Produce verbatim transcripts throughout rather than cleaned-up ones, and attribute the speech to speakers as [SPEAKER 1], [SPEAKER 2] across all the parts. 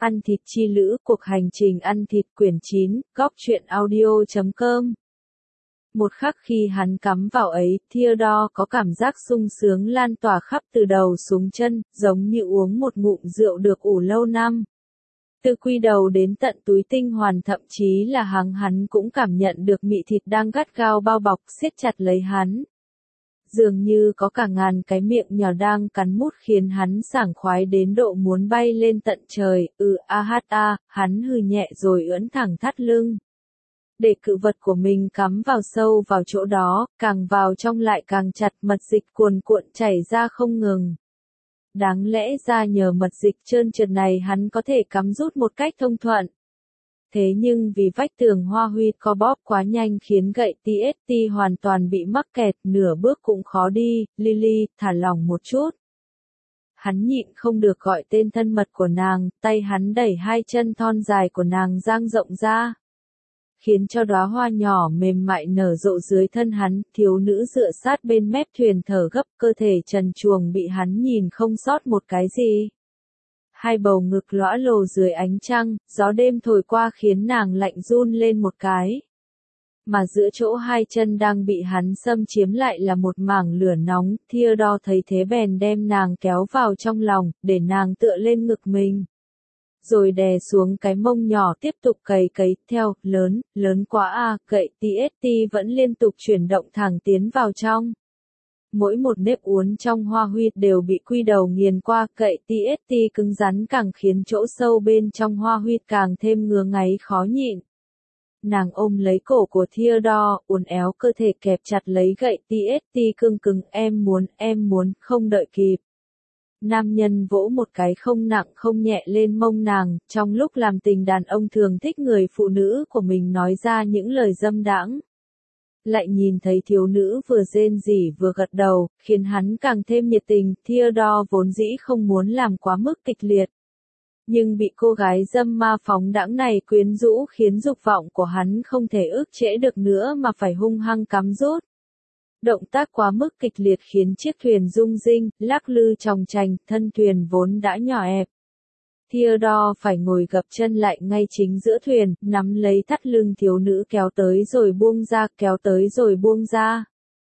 [SPEAKER 1] Ăn thịt chi lữ, cuộc hành trình ăn thịt quyển chín, góc truyện audio chấm com. Một khắc khi hắn cắm vào ấy, Theodore có cảm giác sung sướng lan tỏa khắp từ đầu xuống chân, giống như uống một ngụm rượu được ủ lâu năm. Từ quy đầu đến tận túi tinh hoàn, thậm chí là háng hắn cũng cảm nhận được mị thịt đang gắt gao bao bọc, siết chặt lấy hắn. Dường như có cả ngàn cái miệng nhỏ đang cắn mút khiến hắn sảng khoái đến độ muốn bay lên tận trời. Ừ a hát a, hắn hừ nhẹ rồi ưỡn thẳng thắt lưng. Để cự vật của mình cắm vào sâu vào chỗ đó, càng vào trong lại càng chặt, mật dịch cuồn cuộn chảy ra không ngừng. Đáng lẽ ra nhờ mật dịch trơn trượt này hắn có thể cắm rút một cách thông thuận. Thế nhưng vì vách tường hoa huy co bóp quá nhanh khiến gậy tê ét tê hoàn toàn bị mắc kẹt, nửa bước cũng khó đi. Lily, thả lỏng một chút. Hắn nhịn không được gọi tên thân mật của nàng, tay hắn đẩy hai chân thon dài của nàng dang rộng ra, khiến cho đóa hoa nhỏ mềm mại nở rộ dưới thân hắn. Thiếu nữ dựa sát bên mép thuyền thở gấp, cơ thể trần truồng bị hắn nhìn không sót một cái gì. Hai bầu ngực lõa lồ dưới ánh trăng, gió đêm thổi qua khiến nàng lạnh run lên một cái. Mà giữa chỗ hai chân đang bị hắn xâm chiếm lại là một mảng lửa nóng. Theodore thấy thế bèn đem nàng kéo vào trong lòng, để nàng tựa lên ngực mình. Rồi đè xuống cái mông nhỏ tiếp tục cày cấy theo. Lớn, lớn quá à, gậy tê ét tê vẫn liên tục chuyển động thẳng tiến vào trong. Mỗi một nếp uốn trong hoa huy đều bị quy đầu nghiền qua, gậy tê ét tê cứng rắn càng khiến chỗ sâu bên trong hoa huy càng thêm ngứa ngáy khó nhịn. Nàng ôm lấy cổ của Theodore, uốn éo cơ thể kẹp chặt lấy gậy tê ét tê cương cứng. Em muốn, em muốn, không đợi kịp. Nam nhân vỗ một cái không nặng không nhẹ lên mông nàng, trong lúc làm tình đàn ông thường thích người phụ nữ của mình nói ra những lời dâm đãng. Lại nhìn thấy thiếu nữ vừa rên rỉ vừa gật đầu, khiến hắn càng thêm nhiệt tình. Theodore vốn dĩ không muốn làm quá mức kịch liệt, nhưng bị cô gái dâm ma phóng đãng này quyến rũ khiến dục vọng của hắn không thể ức chế được nữa mà phải hung hăng cắm rút. Động tác quá mức kịch liệt khiến chiếc thuyền rung rinh, lắc lư chòng chành, thân thuyền vốn đã nhỏ ẹp. Theodore phải ngồi gập chân lại ngay chính giữa thuyền, nắm lấy thắt lưng thiếu nữ kéo tới rồi buông ra, kéo tới rồi buông ra.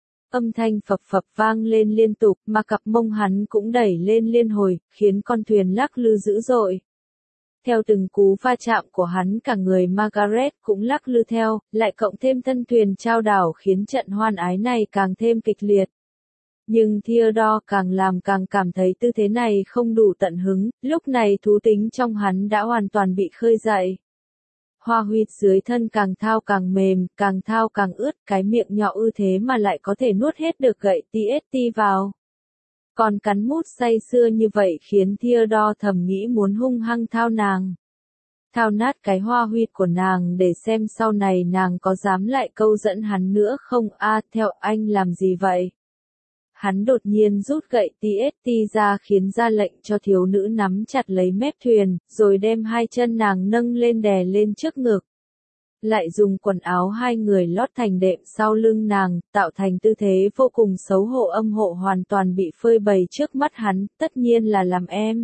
[SPEAKER 1] Âm thanh phập phập vang lên liên tục, mà cặp mông hắn cũng đẩy lên liên hồi, khiến con thuyền lắc lư dữ dội. Theo từng cú va chạm của hắn, cả người Margaret cũng lắc lư theo, lại cộng thêm thân thuyền chao đảo khiến trận hoan ái này càng thêm kịch liệt. Nhưng Theodore càng làm càng cảm thấy tư thế này không đủ tận hứng, lúc này thú tính trong hắn đã hoàn toàn bị khơi dậy. Hoa huyết dưới thân càng thao càng mềm, càng thao càng ướt, cái miệng nhỏ ư thế mà lại có thể nuốt hết được gậy tê ét tê vào. Còn cắn mút say sưa như vậy khiến Theodore thầm nghĩ muốn hung hăng thao nàng. Thao nát cái hoa huyết của nàng để xem sau này nàng có dám lại câu dẫn hắn nữa không. A à, theo anh làm gì vậy? Hắn đột nhiên rút gậy tê ét tê ra khiến ra lệnh cho thiếu nữ nắm chặt lấy mép thuyền, rồi đem hai chân nàng nâng lên đè lên trước ngực. Lại dùng quần áo hai người lót thành đệm sau lưng nàng, tạo thành tư thế vô cùng xấu hổ âm hộ hoàn toàn bị phơi bày trước mắt hắn, tất nhiên là làm em.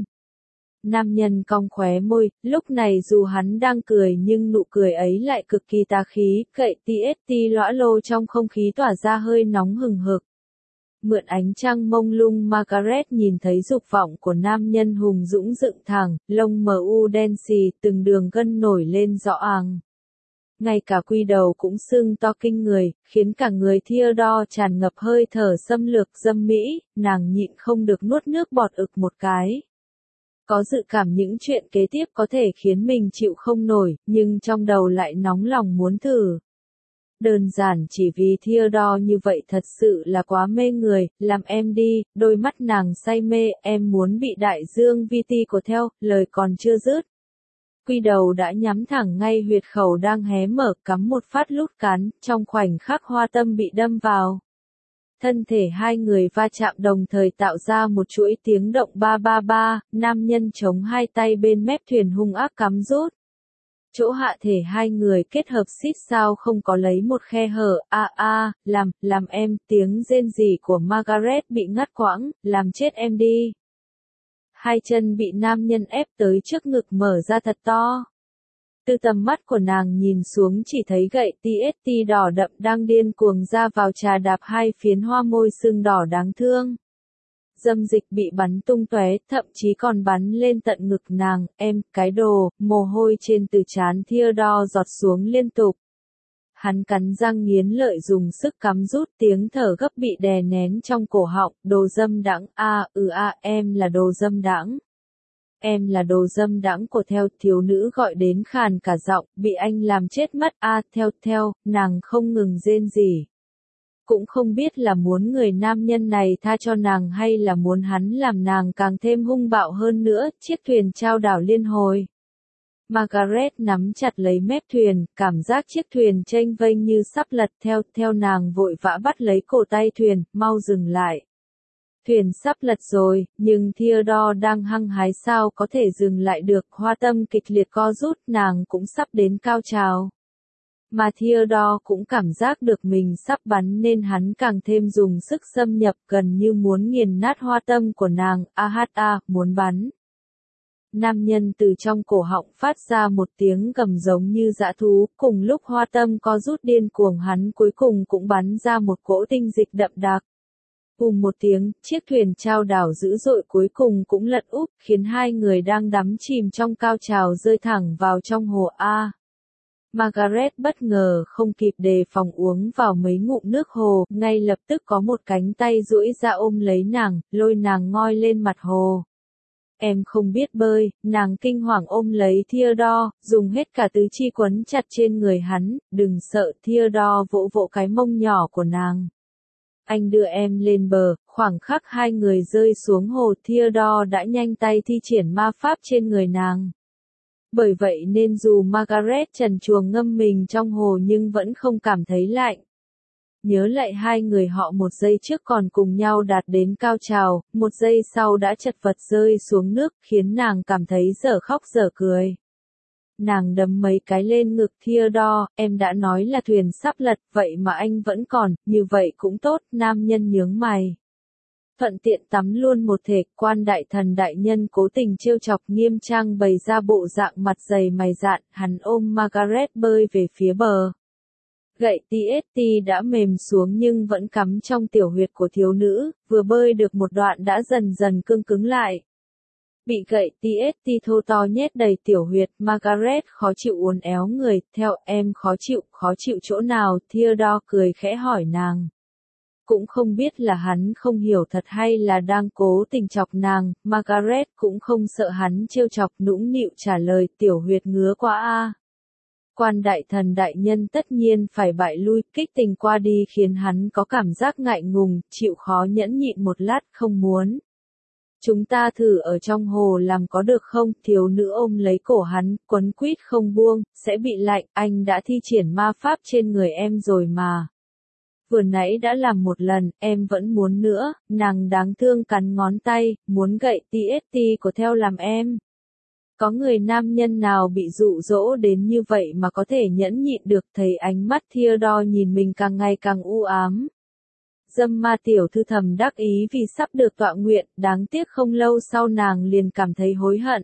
[SPEAKER 1] Nam nhân cong khóe môi, lúc này dù hắn đang cười nhưng nụ cười ấy lại cực kỳ tà khí, gậy tê ét tê lõa lồ trong không khí tỏa ra hơi nóng hừng hực. Mượn ánh trăng mông lung, Margaret nhìn thấy dục vọng của nam nhân hùng dũng dựng thẳng, lông mờ u đen xì, từng đường gân nổi lên rõ àng. Ngay cả quy đầu cũng sưng to kinh người, khiến cả người Theodore tràn ngập hơi thở xâm lược dâm mỹ. Nàng nhịn không được nuốt nước bọt ực một cái. Có dự cảm những chuyện kế tiếp có thể khiến mình chịu không nổi, nhưng trong đầu lại nóng lòng muốn thử. Đơn giản chỉ vì Theodore như vậy thật sự là quá mê người. Làm em đi. Đôi mắt nàng say mê. Em muốn bị đại dương vi ti của theo, lời còn chưa dứt. Quy đầu đã nhắm thẳng ngay huyệt khẩu đang hé mở, cắm một phát lút cán, trong khoảnh khắc hoa tâm bị đâm vào. Thân thể hai người va chạm đồng thời tạo ra một chuỗi tiếng động ba ba ba, nam nhân chống hai tay bên mép thuyền hung ác cắm rút. Chỗ hạ thể hai người kết hợp xít sao không có lấy một khe hở. A a, làm, làm em, tiếng rên rỉ của Margaret bị ngắt quãng, làm chết em đi. Hai chân bị nam nhân ép tới trước ngực mở ra thật to. Từ tầm mắt của nàng nhìn xuống chỉ thấy gậy tê ét tê đỏ đậm đang điên cuồng ra vào trà đạp hai phiến hoa môi sưng đỏ đáng thương. Dâm dịch bị bắn tung tóe, thậm chí còn bắn lên tận ngực nàng, em, cái đồ, mồ hôi trên từ trán Theodore giọt xuống liên tục. Hắn cắn răng nghiến lợi dùng sức cắm rút, tiếng thở gấp bị đè nén trong cổ họng, đồ dâm đãng, a, ừ a, em là đồ dâm đãng. Em là đồ dâm đãng của theo, thiếu nữ gọi đến khàn cả giọng, bị anh làm chết mất, a, theo, theo, nàng không ngừng rên rỉ. Cũng không biết là muốn người nam nhân này tha cho nàng hay là muốn hắn làm nàng càng thêm hung bạo hơn nữa, chiếc thuyền chao đảo liên hồi. Margaret nắm chặt lấy mép thuyền, cảm giác chiếc thuyền chênh vênh như sắp lật theo, theo nàng vội vã bắt lấy cổ tay thuyền, mau dừng lại. Thuyền sắp lật rồi, nhưng Theodore đang hăng hái sao có thể dừng lại được, hoa tâm kịch liệt co rút, nàng cũng sắp đến cao trào. Mà Theodore cũng cảm giác được mình sắp bắn nên hắn càng thêm dùng sức xâm nhập gần như muốn nghiền nát hoa tâm của nàng, a hát a, muốn bắn. Nam nhân từ trong cổ họng phát ra một tiếng gầm giống như dã thú, cùng lúc hoa tâm co rút điên cuồng hắn cuối cùng cũng bắn ra một cỗ tinh dịch đậm đặc. Bùm một tiếng, chiếc thuyền chao đảo dữ dội cuối cùng cũng lật úp, khiến hai người đang đắm chìm trong cao trào rơi thẳng vào trong hồ A. Margaret bất ngờ không kịp đề phòng uống vào mấy ngụm nước hồ, ngay lập tức có một cánh tay duỗi ra ôm lấy nàng, lôi nàng ngoi lên mặt hồ. Em không biết bơi, nàng kinh hoàng ôm lấy Theodore, dùng hết cả tứ chi quấn chặt trên người hắn, đừng sợ, Theodore vỗ vỗ cái mông nhỏ của nàng. Anh đưa em lên bờ, khoảng khắc hai người rơi xuống hồ, Theodore đã nhanh tay thi triển ma pháp trên người nàng. Bởi vậy nên dù Margaret trần truồng ngâm mình trong hồ nhưng vẫn không cảm thấy lạnh. Nhớ lại hai người họ một giây trước còn cùng nhau đạt đến cao trào, một giây sau đã chật vật rơi xuống nước, khiến nàng cảm thấy dở khóc dở cười. Nàng đấm mấy cái lên ngực Theodore, em đã nói là thuyền sắp lật, vậy mà anh vẫn còn, như vậy cũng tốt, nam nhân nhướng mày. Thuận tiện tắm luôn một thể, quan đại thần đại nhân cố tình trêu chọc nghiêm trang bày ra bộ dạng mặt dày mày dạn, hắn ôm Margaret bơi về phía bờ. Gậy tê ét tê đã mềm xuống nhưng vẫn cắm trong tiểu huyệt của thiếu nữ, vừa bơi được một đoạn đã dần dần cương cứng lại. Bị gậy tê ét tê thô to nhét đầy tiểu huyệt, Margaret khó chịu uốn éo người, theo em khó chịu, khó chịu chỗ nào, Theodore cười khẽ hỏi nàng. Cũng không biết là hắn không hiểu thật hay là đang cố tình chọc nàng, Margaret cũng không sợ hắn trêu chọc nũng nịu trả lời tiểu huyệt ngứa quá a. Quan đại thần đại nhân tất nhiên phải bại lui, kích tình qua đi khiến hắn có cảm giác ngại ngùng, chịu khó nhẫn nhịn một lát không muốn. Chúng ta thử ở trong hồ làm có được không, thiếu nữ ôm lấy cổ hắn, quấn quýt không buông, sẽ bị lạnh, anh đã thi triển ma pháp trên người em rồi mà. Vừa nãy đã làm một lần, em vẫn muốn nữa, nàng đáng thương cắn ngón tay, muốn gậy tê ét tê của theo làm em. Có người nam nhân nào bị dụ dỗ đến như vậy mà có thể nhẫn nhịn được, thấy ánh mắt Theodore nhìn mình càng ngày càng u ám. Dâm ma tiểu thư thầm đắc ý vì sắp được tọa nguyện, đáng tiếc không lâu sau nàng liền cảm thấy hối hận.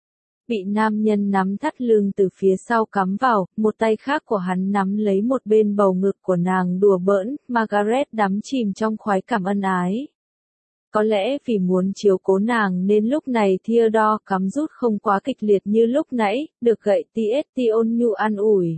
[SPEAKER 1] Bị nam nhân nắm thắt lưng từ phía sau cắm vào, một tay khác của hắn nắm lấy một bên bầu ngực của nàng đùa bỡn, Margaret đắm chìm trong khoái cảm ân ái. Có lẽ vì muốn chiếu cố nàng nên lúc này Theodore cắm rút không quá kịch liệt như lúc nãy, được gậy tê ét tê ôn nhu an ủi.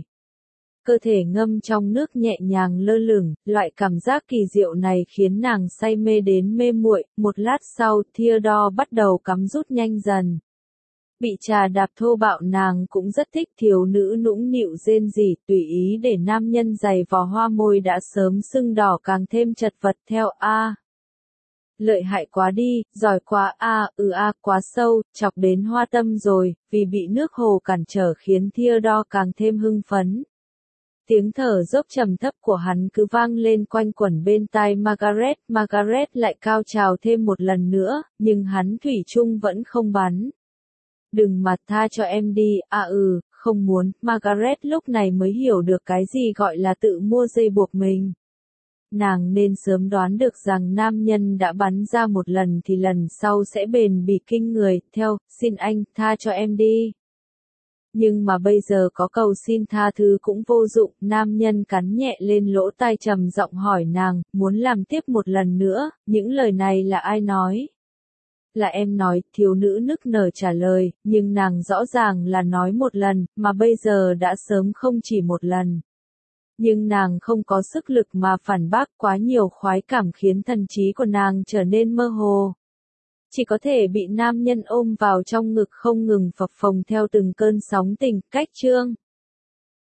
[SPEAKER 1] Cơ thể ngâm trong nước nhẹ nhàng lơ lửng, loại cảm giác kỳ diệu này khiến nàng say mê đến mê muội. Một lát sau, Theodore bắt đầu cắm rút nhanh dần. Bị trà đạp thô bạo nàng cũng rất thích, thiếu nữ nũng nịu rên rỉ, tùy ý để nam nhân giày vò hoa môi đã sớm sưng đỏ càng thêm chật vật theo a. Lợi hại quá đi, giỏi quá a, ừ a, quá sâu, chọc đến hoa tâm rồi, vì bị nước hồ cản trở khiến Theodore càng thêm hưng phấn. Tiếng thở dốc trầm thấp của hắn cứ vang lên quanh quẩn bên tai Margaret, Margaret lại cao trào thêm một lần nữa, nhưng hắn thủy chung vẫn không bắn. Đừng mà tha cho em đi, à ừ, không muốn, Margaret lúc này mới hiểu được cái gì gọi là tự mua dây buộc mình. Nàng nên sớm đoán được rằng nam nhân đã bắn ra một lần thì lần sau sẽ bền bỉ kinh người, theo, xin anh, tha cho em đi. Nhưng mà bây giờ có cầu xin tha thứ cũng vô dụng, nam nhân cắn nhẹ lên lỗ tai trầm giọng hỏi nàng, muốn làm tiếp một lần nữa, những lời này là ai nói? Là em nói, thiếu nữ nức nở trả lời, nhưng nàng rõ ràng là nói một lần, mà bây giờ đã sớm không chỉ một lần. Nhưng nàng không có sức lực mà phản bác, quá nhiều khoái cảm khiến thần trí của nàng trở nên mơ hồ. Chỉ có thể bị nam nhân ôm vào trong ngực không ngừng phập phồng theo từng cơn sóng tình, cách chương.